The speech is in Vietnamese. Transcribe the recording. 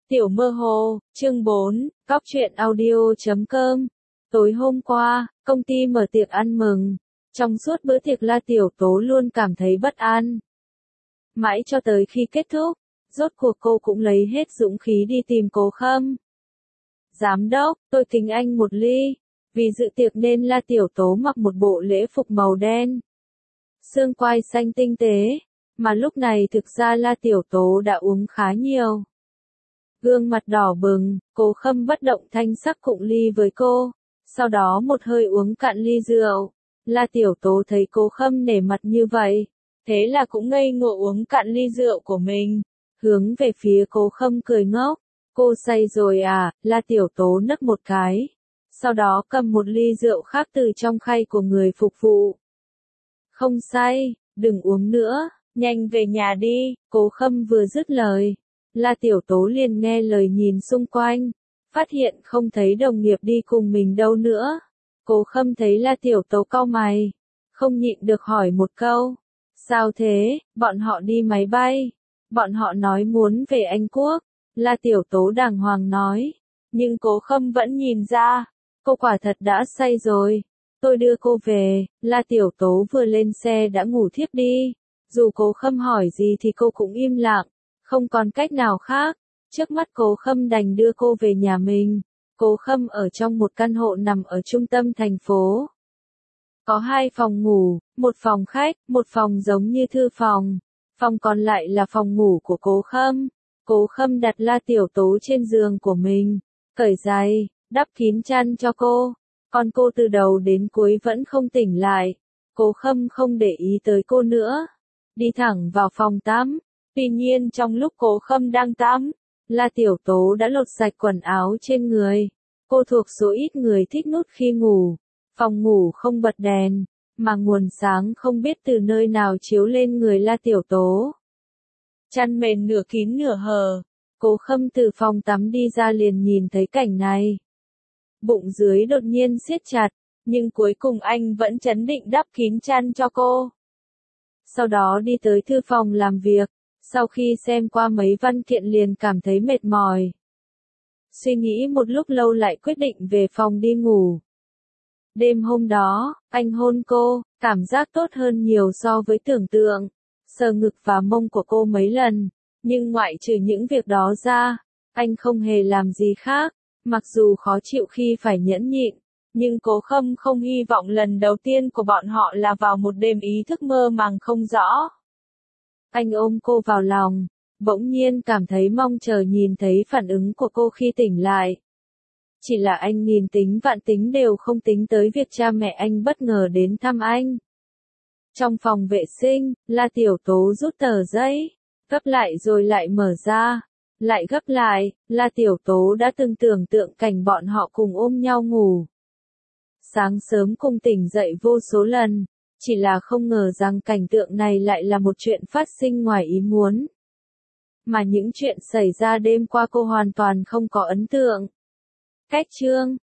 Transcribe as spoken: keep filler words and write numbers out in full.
Tiểu mơ hồ, chương bốn, góc truyện audio chấm com. Tối hôm qua, công ty mở tiệc ăn mừng. Trong suốt bữa tiệc La Tiểu Tố luôn cảm thấy bất an. Mãi cho tới khi kết thúc, rốt cuộc cô cũng lấy hết dũng khí đi tìm Cố Khâm. Giám đốc, tôi kính anh một ly. Vì dự tiệc nên La Tiểu Tố mặc một bộ lễ phục màu đen. Xương quai xanh tinh tế, mà lúc này thực ra La Tiểu Tố đã uống khá nhiều. Gương mặt đỏ bừng, Cố Khâm bất động thanh sắc cụng ly với cô, sau đó một hơi uống cạn ly rượu. La Tiểu Tố thấy Cố Khâm nể mặt như vậy, thế là cũng ngây ngộ uống cạn ly rượu của mình, hướng về phía Cố Khâm cười ngốc. Cô say rồi à? La Tiểu Tố nấc một cái, sau đó cầm một ly rượu khác từ trong khay của người phục vụ. Không say, đừng uống nữa, nhanh về nhà đi. Cố Khâm vừa dứt lời, La Tiểu Tố liền nghe lời nhìn xung quanh, phát hiện không thấy đồng nghiệp đi cùng mình đâu nữa. Cố Khâm thấy La Tiểu Tố cau mày, không nhịn được hỏi một câu. Sao thế? Bọn họ đi máy bay. Bọn họ nói muốn về Anh Quốc. La Tiểu Tố đàng hoàng nói. Nhưng Cố Khâm vẫn nhìn ra, cô quả thật đã say rồi. Tôi đưa cô về. La Tiểu Tố vừa lên xe đã ngủ thiếp đi. Dù Cố Khâm hỏi gì thì cô cũng im lặng. Không còn cách nào khác, trước mắt Cố Khâm đành đưa cô về nhà mình. Cố Khâm ở trong một căn hộ nằm ở trung tâm thành phố. Có hai phòng ngủ, một phòng khách, một phòng giống như thư phòng. Phòng còn lại là phòng ngủ của Cố Khâm. Cố Khâm đặt La Tiểu Tố trên giường của mình, cởi giày, đắp kín chăn cho cô. Còn cô từ đầu đến cuối vẫn không tỉnh lại. Cố Khâm không để ý tới cô nữa, đi thẳng vào phòng tắm. Tuy nhiên trong lúc Cố Khâm đang tắm, La Tiểu Tố đã lột sạch quần áo trên người. Cô thuộc số ít người thích nút khi ngủ. Phòng ngủ không bật đèn, mà nguồn sáng không biết từ nơi nào chiếu lên người La Tiểu Tố. Chăn mền nửa kín nửa hở. Cố Khâm từ phòng tắm đi ra liền nhìn thấy cảnh này. Bụng dưới đột nhiên siết chặt, nhưng cuối cùng anh vẫn trấn định đắp kín chăn cho cô. Sau đó đi tới thư phòng làm việc. Sau khi xem qua mấy văn kiện liền cảm thấy mệt mỏi. Suy nghĩ một lúc lâu lại quyết định về phòng đi ngủ. Đêm hôm đó, anh hôn cô, cảm giác tốt hơn nhiều so với tưởng tượng. Sờ ngực và mông của cô mấy lần, nhưng ngoại trừ những việc đó ra, anh không hề làm gì khác. Mặc dù khó chịu khi phải nhẫn nhịn, nhưng Cố Khâm không hy vọng lần đầu tiên của bọn họ là vào một đêm ý thức mơ màng không rõ. Anh ôm cô vào lòng, bỗng nhiên cảm thấy mong chờ nhìn thấy phản ứng của cô khi tỉnh lại. Chỉ là anh nghìn tính vạn tính đều không tính tới việc cha mẹ anh bất ngờ đến thăm anh. Trong phòng vệ sinh, La Tiểu Tố rút tờ giấy, gấp lại rồi lại mở ra, lại gấp lại. La Tiểu Tố đã từng tưởng tượng cảnh bọn họ cùng ôm nhau ngủ. Sáng sớm cùng tỉnh dậy vô số lần. Chỉ là không ngờ rằng cảnh tượng này lại là một chuyện phát sinh ngoài ý muốn. Mà những chuyện xảy ra đêm qua cô hoàn toàn không có ấn tượng. Cách chương